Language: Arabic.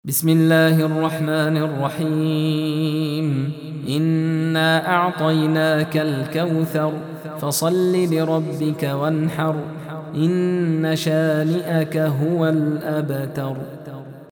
بسم الله الرحمن الرحيم إنا أعطيناك الكوثر فصل لربك وانحر إن شانئك هو الأبتر.